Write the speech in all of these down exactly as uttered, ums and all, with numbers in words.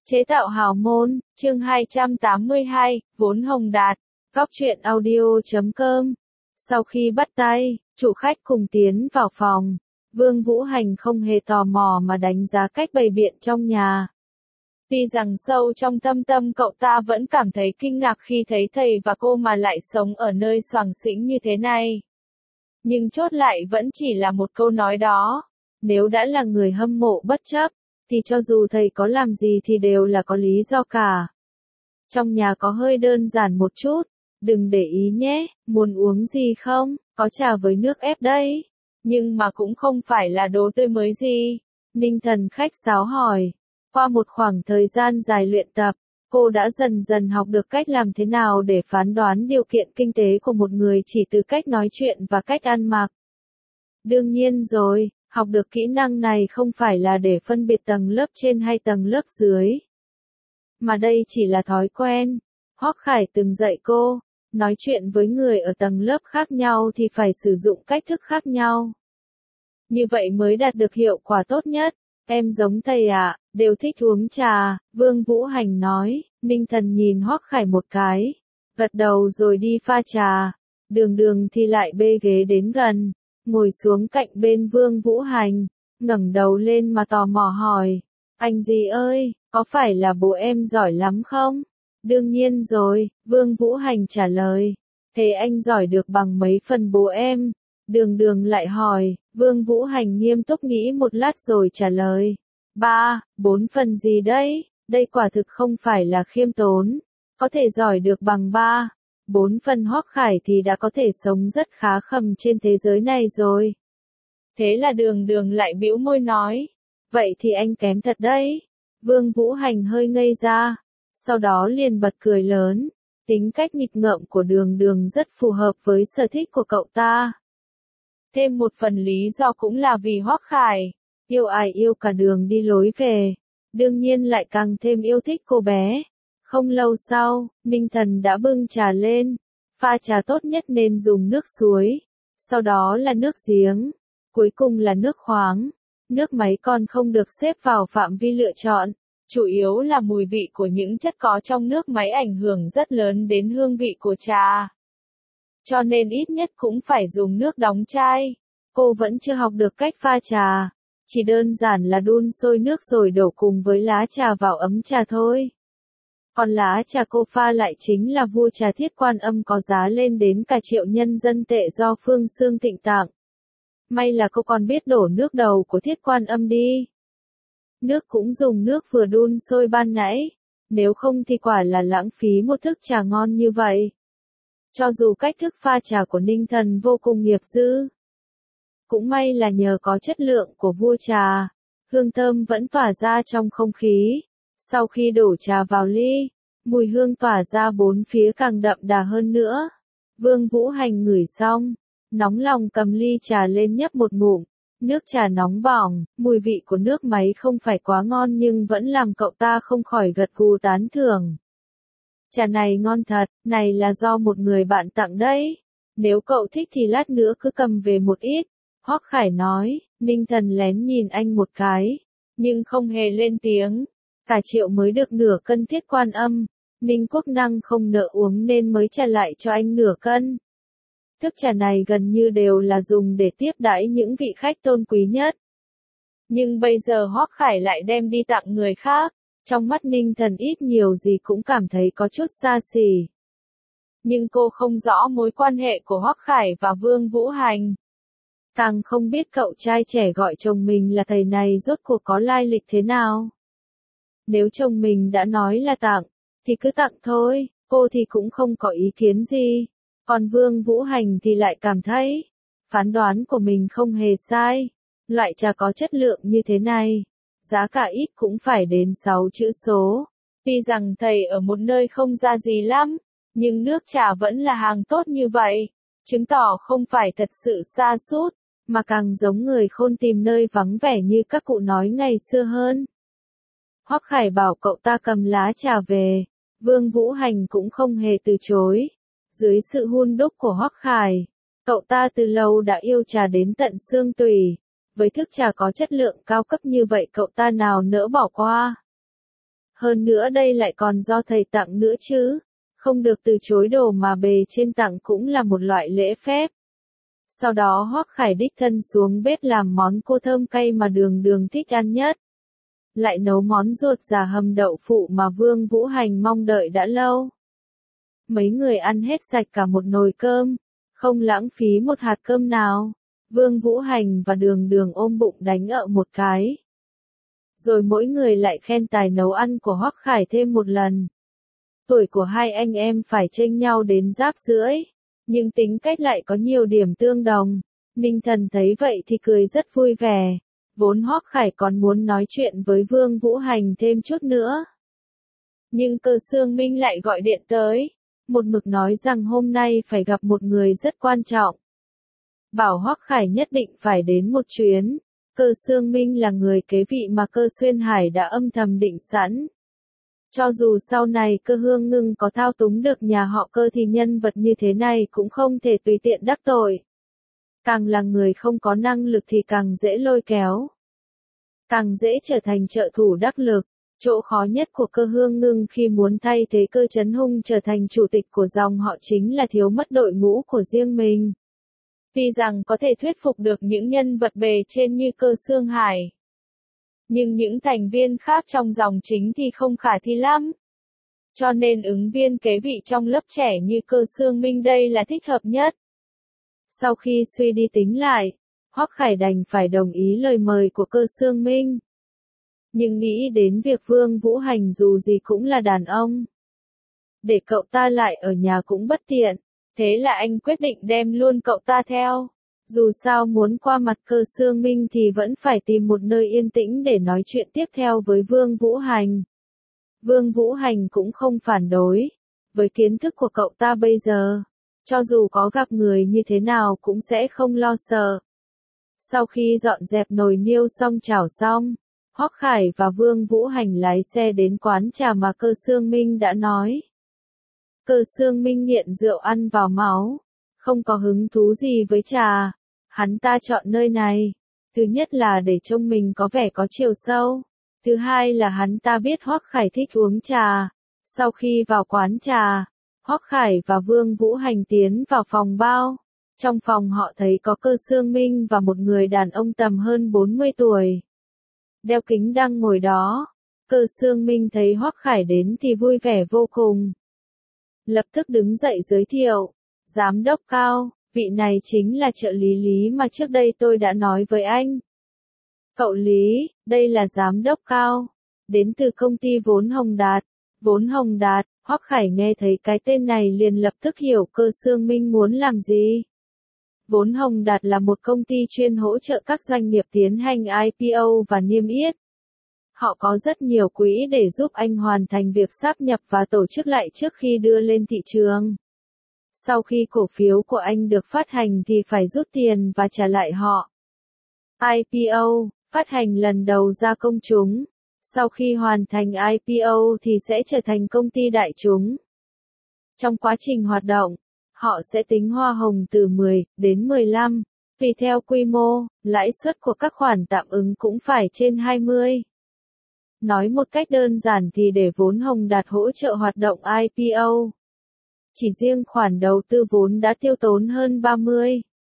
Chế tạo hào môn, chương hai trăm tám mươi hai, vốn hồng đạt, góc truyện audio chấm com. Sau khi bắt tay, chủ khách cùng tiến vào phòng, Vương Vũ Hành không hề tò mò mà đánh giá cách bày biện trong nhà. Tuy rằng sâu trong thâm tâm cậu ta vẫn cảm thấy kinh ngạc khi thấy thầy và cô mà lại sống ở nơi xoàng xĩnh như thế này. Nhưng chốt lại vẫn chỉ là một câu nói đó. Nếu đã là người hâm mộ bất chấp, thì cho dù thầy có làm gì thì đều là có lý do cả. Trong nhà có hơi đơn giản một chút, đừng để ý nhé, muốn uống gì không, có trà với nước ép đây. Nhưng mà cũng không phải là đồ tươi mới gì. Ninh Thần khách sáo hỏi. Qua một khoảng thời gian dài luyện tập, cô đã dần dần học được cách làm thế nào để phán đoán điều kiện kinh tế của một người chỉ từ cách nói chuyện và cách ăn mặc. Đương nhiên rồi, học được kỹ năng này không phải là để phân biệt tầng lớp trên hay tầng lớp dưới. Mà đây chỉ là thói quen. Hoắc Khải từng dạy cô, nói chuyện với người ở tầng lớp khác nhau thì phải sử dụng cách thức khác nhau. Như vậy mới đạt được hiệu quả tốt nhất. Em giống thầy ạ, à, đều thích uống trà, Vương Vũ Hành nói. Ninh Thần nhìn Hoắc Khải một cái, gật đầu rồi đi pha trà. Đường Đường thì lại bê ghế đến gần, ngồi xuống cạnh bên Vương Vũ Hành, ngẩng đầu lên mà tò mò hỏi, anh gì ơi, có phải là bố em giỏi lắm không? Đương nhiên rồi, Vương Vũ Hành trả lời, thế anh giỏi được bằng mấy phần bố em? Đường Đường lại hỏi, Vương Vũ Hành nghiêm túc nghĩ một lát rồi trả lời, ba, bốn phần gì đấy, đây quả thực không phải là khiêm tốn, có thể giỏi được bằng ba. Bốn phần Hoắc Khải thì đã có thể sống rất khá khẩm trên thế giới này rồi. Thế là Đường Đường lại bĩu môi nói, vậy thì anh kém thật đấy. Vương Vũ Hành hơi ngây ra, sau đó liền bật cười lớn, tính cách nghịch ngợm của Đường Đường rất phù hợp với sở thích của cậu ta. Thêm một phần lý do cũng là vì Hoắc Khải, yêu ai yêu cả đường đi lối về, đương nhiên lại càng thêm yêu thích cô bé. Không lâu sau, Ninh Thần đã bưng trà lên, pha trà tốt nhất nên dùng nước suối, sau đó là nước giếng, cuối cùng là nước khoáng. Nước máy còn không được xếp vào phạm vi lựa chọn, chủ yếu là mùi vị của những chất có trong nước máy ảnh hưởng rất lớn đến hương vị của trà. Cho nên ít nhất cũng phải dùng nước đóng chai. Cô vẫn chưa học được cách pha trà, chỉ đơn giản là đun sôi nước rồi đổ cùng với lá trà vào ấm trà thôi. Còn lá trà cô pha lại chính là vua trà Thiết Quan Âm có giá lên đến cả triệu nhân dân tệ do Phương Sương Thịnh tặng. May là cô còn biết đổ nước đầu của Thiết Quan Âm đi. Nước cũng dùng nước vừa đun sôi ban nãy, nếu không thì quả là lãng phí một thức trà ngon như vậy. Cho dù cách thức pha trà của Ninh Thần vô cùng nghiệp dư, cũng may là nhờ có chất lượng của vua trà, hương thơm vẫn tỏa ra trong không khí. Sau khi đổ trà vào ly, mùi hương tỏa ra bốn phía càng đậm đà hơn nữa. Vương Vũ Hành ngửi xong, nóng lòng cầm ly trà lên nhấp một ngụm. Nước trà nóng bỏng, mùi vị của nước máy không phải quá ngon nhưng vẫn làm cậu ta không khỏi gật gù tán thưởng. Trà này ngon thật, này là do một người bạn tặng đấy. Nếu cậu thích thì lát nữa cứ cầm về một ít. Hoắc Khải nói. Ninh Thần lén nhìn anh một cái, nhưng không hề lên tiếng. Cả triệu mới được nửa cân Thiết Quan Âm, Ninh Quốc Năng không nỡ uống nên mới trả lại cho anh nửa cân. Thức trà này gần như đều là dùng để tiếp đãi những vị khách tôn quý nhất. Nhưng bây giờ Hoắc Khải lại đem đi tặng người khác, trong mắt Ninh Thần ít nhiều gì cũng cảm thấy có chút xa xỉ. Nhưng cô không rõ mối quan hệ của Hoắc Khải và Vương Vũ Hành. Càng không biết cậu trai trẻ gọi chồng mình là thầy này rốt cuộc có lai lịch thế nào. Nếu chồng mình đã nói là tặng, thì cứ tặng thôi, cô thì cũng không có ý kiến gì. Còn Vương Vũ Hành thì lại cảm thấy, phán đoán của mình không hề sai. Loại trà có chất lượng như thế này, giá cả ít cũng phải đến sáu chữ số. Tuy rằng thầy ở một nơi không ra gì lắm, nhưng nước trà vẫn là hàng tốt như vậy, chứng tỏ không phải thật sự sa sút, mà càng giống người khôn tìm nơi vắng vẻ như các cụ nói ngày xưa hơn. Hoắc Khải bảo cậu ta cầm lá trà về, Vương Vũ Hành cũng không hề từ chối. Dưới sự hun đúc của Hoắc Khải, cậu ta từ lâu đã yêu trà đến tận xương tủy. Với thức trà có chất lượng cao cấp như vậy cậu ta nào nỡ bỏ qua. Hơn nữa đây lại còn do thầy tặng nữa chứ. Không được từ chối đồ mà bề trên tặng cũng là một loại lễ phép. Sau đó Hoắc Khải đích thân xuống bếp làm món cua thơm cay mà Đường Đường thích ăn nhất. Lại nấu món ruột già hầm đậu phụ mà Vương Vũ Hành mong đợi đã lâu. Mấy người ăn hết sạch cả một nồi cơm, không lãng phí một hạt cơm nào. Vương Vũ Hành và Đường Đường ôm bụng đánh ợ một cái. Rồi mỗi người lại khen tài nấu ăn của Hoắc Khải thêm một lần. Tuổi của hai anh em phải chênh nhau đến giáp rưỡi, nhưng tính cách lại có nhiều điểm tương đồng. Ninh Thần thấy vậy thì cười rất vui vẻ. Vốn Hoắc Khải còn muốn nói chuyện với Vương Vũ Hành thêm chút nữa. Nhưng Cơ Xương Minh lại gọi điện tới, một mực nói rằng hôm nay phải gặp một người rất quan trọng. Bảo Hoắc Khải nhất định phải đến một chuyến. Cơ Xương Minh là người kế vị mà Cơ Xuyên Hải đã âm thầm định sẵn. Cho dù sau này Cơ Hương Ngưng có thao túng được nhà họ Cơ thì nhân vật như thế này cũng không thể tùy tiện đắc tội. Càng là người không có năng lực thì càng dễ lôi kéo. Càng dễ trở thành trợ thủ đắc lực. Chỗ khó nhất của Cơ Hương Ngưng khi muốn thay thế Cơ Chấn Hung trở thành chủ tịch của dòng họ chính là thiếu mất đội ngũ của riêng mình. Tuy rằng có thể thuyết phục được những nhân vật bề trên như Cơ Xương Hải. Nhưng những thành viên khác trong dòng chính thì không khả thi lắm. Cho nên ứng viên kế vị trong lớp trẻ như Cơ Xương Minh đây là thích hợp nhất. Sau khi suy đi tính lại, Hoắc Khải đành phải đồng ý lời mời của Cơ Xương Minh. Nhưng nghĩ đến việc Vương Vũ Hành dù gì cũng là đàn ông. Để cậu ta lại ở nhà cũng bất tiện, thế là anh quyết định đem luôn cậu ta theo. Dù sao muốn qua mặt Cơ Xương Minh thì vẫn phải tìm một nơi yên tĩnh để nói chuyện tiếp theo với Vương Vũ Hành. Vương Vũ Hành cũng không phản đối. Với kiến thức của cậu ta bây giờ, cho dù có gặp người như thế nào cũng sẽ không lo sợ. Sau khi dọn dẹp nồi niêu xong chảo xong, Hoắc Khải và Vương Vũ Hành lái xe đến quán trà mà Cơ Xương Minh đã nói. Cơ Xương Minh nghiện rượu ăn vào máu, không có hứng thú gì với trà. Hắn ta chọn nơi này, thứ nhất là để trông mình có vẻ có chiều sâu, thứ hai là hắn ta biết Hoắc Khải thích uống trà. Sau khi vào quán trà, Hoắc Khải và Vương Vũ Hành tiến vào phòng bao. Trong phòng họ thấy có Cơ Xương Minh và một người đàn ông tầm hơn bốn mươi tuổi. Đeo kính đang ngồi đó. Cơ Xương Minh thấy Hoắc Khải đến thì vui vẻ vô cùng. Lập tức đứng dậy giới thiệu. Giám đốc Cao, vị này chính là trợ lý Lý mà trước đây tôi đã nói với anh. Cậu Lý, đây là giám đốc Cao. Đến từ công ty Vốn Hồng Đạt. Vốn Hồng Đạt, Hoắc Khải nghe thấy cái tên này liền lập tức hiểu Cơ Xương Minh muốn làm gì. Vốn Hồng Đạt là một công ty chuyên hỗ trợ các doanh nghiệp tiến hành I P O và niêm yết. Họ có rất nhiều quỹ để giúp anh hoàn thành việc sáp nhập và tổ chức lại trước khi đưa lên thị trường. Sau khi cổ phiếu của anh được phát hành thì phải rút tiền và trả lại họ. I P O, phát hành lần đầu ra công chúng. Sau khi hoàn thành I P O thì sẽ trở thành công ty đại chúng. Trong quá trình hoạt động, họ sẽ tính hoa hồng từ mười đến mười lăm, tùy theo quy mô, lãi suất của các khoản tạm ứng cũng phải trên hai mươi. Nói một cách đơn giản thì để Vốn Hồng Đạt hỗ trợ hoạt động I P O. Chỉ riêng khoản đầu tư vốn đã tiêu tốn hơn ba mươi.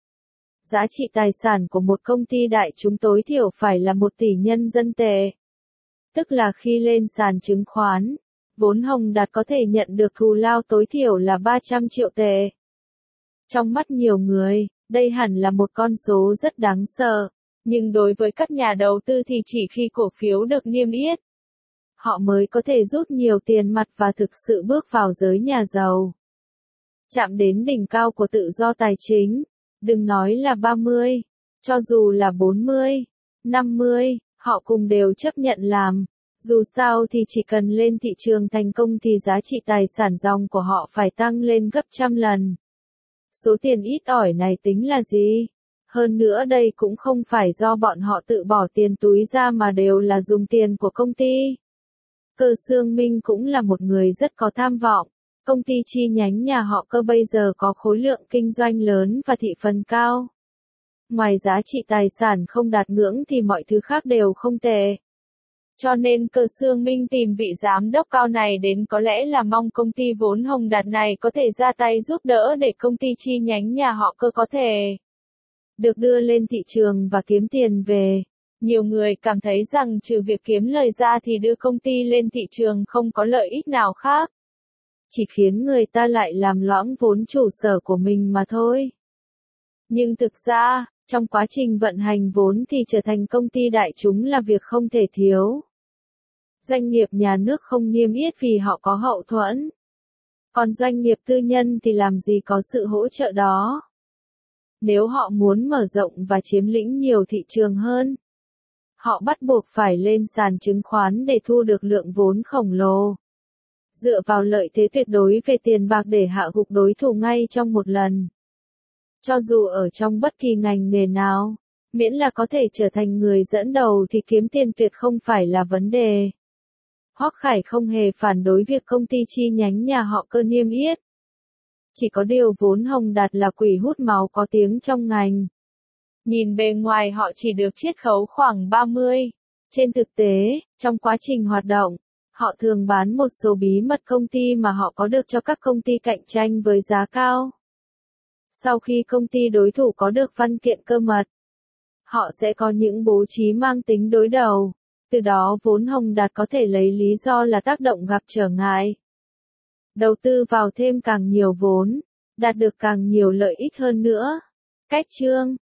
Giá trị tài sản của một công ty đại chúng tối thiểu phải là một tỷ nhân dân tệ. Tức là khi lên sàn chứng khoán, Vốn Hồng Đạt có thể nhận được thù lao tối thiểu là ba trăm triệu tệ. Trong mắt nhiều người, đây hẳn là một con số rất đáng sợ, nhưng đối với các nhà đầu tư thì chỉ khi cổ phiếu được niêm yết, họ mới có thể rút nhiều tiền mặt và thực sự bước vào giới nhà giàu. Chạm đến đỉnh cao của tự do tài chính, đừng nói là ba mươi, cho dù là bốn mươi, năm mươi, họ cùng đều chấp nhận làm. Dù sao thì chỉ cần lên thị trường thành công thì giá trị tài sản ròng của họ phải tăng lên gấp trăm lần. Số tiền ít ỏi này tính là gì? Hơn nữa đây cũng không phải do bọn họ tự bỏ tiền túi ra mà đều là dùng tiền của công ty. Cơ Xương Minh cũng là một người rất có tham vọng. Công ty chi nhánh nhà họ Cơ bây giờ có khối lượng kinh doanh lớn và thị phần cao. Ngoài giá trị tài sản không đạt ngưỡng thì mọi thứ khác đều không tệ. Cho nên Cơ Xương Minh tìm vị giám đốc cao này đến có lẽ là mong công ty vốn Hồng Đạt này có thể ra tay giúp đỡ để công ty chi nhánh nhà họ Cơ có thể được đưa lên thị trường và kiếm tiền về. Nhiều người cảm thấy rằng trừ việc kiếm lời ra thì đưa công ty lên thị trường không có lợi ích nào khác. Chỉ khiến người ta lại làm loãng vốn chủ sở của mình mà thôi. Nhưng thực ra, trong quá trình vận hành vốn thì trở thành công ty đại chúng là việc không thể thiếu. Doanh nghiệp nhà nước không niêm yết vì họ có hậu thuẫn. Còn doanh nghiệp tư nhân thì làm gì có sự hỗ trợ đó. Nếu họ muốn mở rộng và chiếm lĩnh nhiều thị trường hơn, họ bắt buộc phải lên sàn chứng khoán để thu được lượng vốn khổng lồ. Dựa vào lợi thế tuyệt đối về tiền bạc để hạ gục đối thủ ngay trong một lần. Cho dù ở trong bất kỳ ngành nghề nào, miễn là có thể trở thành người dẫn đầu thì kiếm tiền tuyệt không phải là vấn đề. Hoắc Khải không hề phản đối việc công ty chi nhánh nhà họ Cơ niêm yết. Chỉ có điều vốn Hồng Đạt là quỷ hút máu có tiếng trong ngành. Nhìn bề ngoài họ chỉ được chiết khấu khoảng ba mươi. Trên thực tế, trong quá trình hoạt động, họ thường bán một số bí mật công ty mà họ có được cho các công ty cạnh tranh với giá cao. Sau khi công ty đối thủ có được văn kiện cơ mật, họ sẽ có những bố trí mang tính đối đầu. Từ đó vốn Hồng Đạt có thể lấy lý do là tác động gặp trở ngại. Đầu tư vào thêm càng nhiều vốn, đạt được càng nhiều lợi ích hơn nữa. Cách chương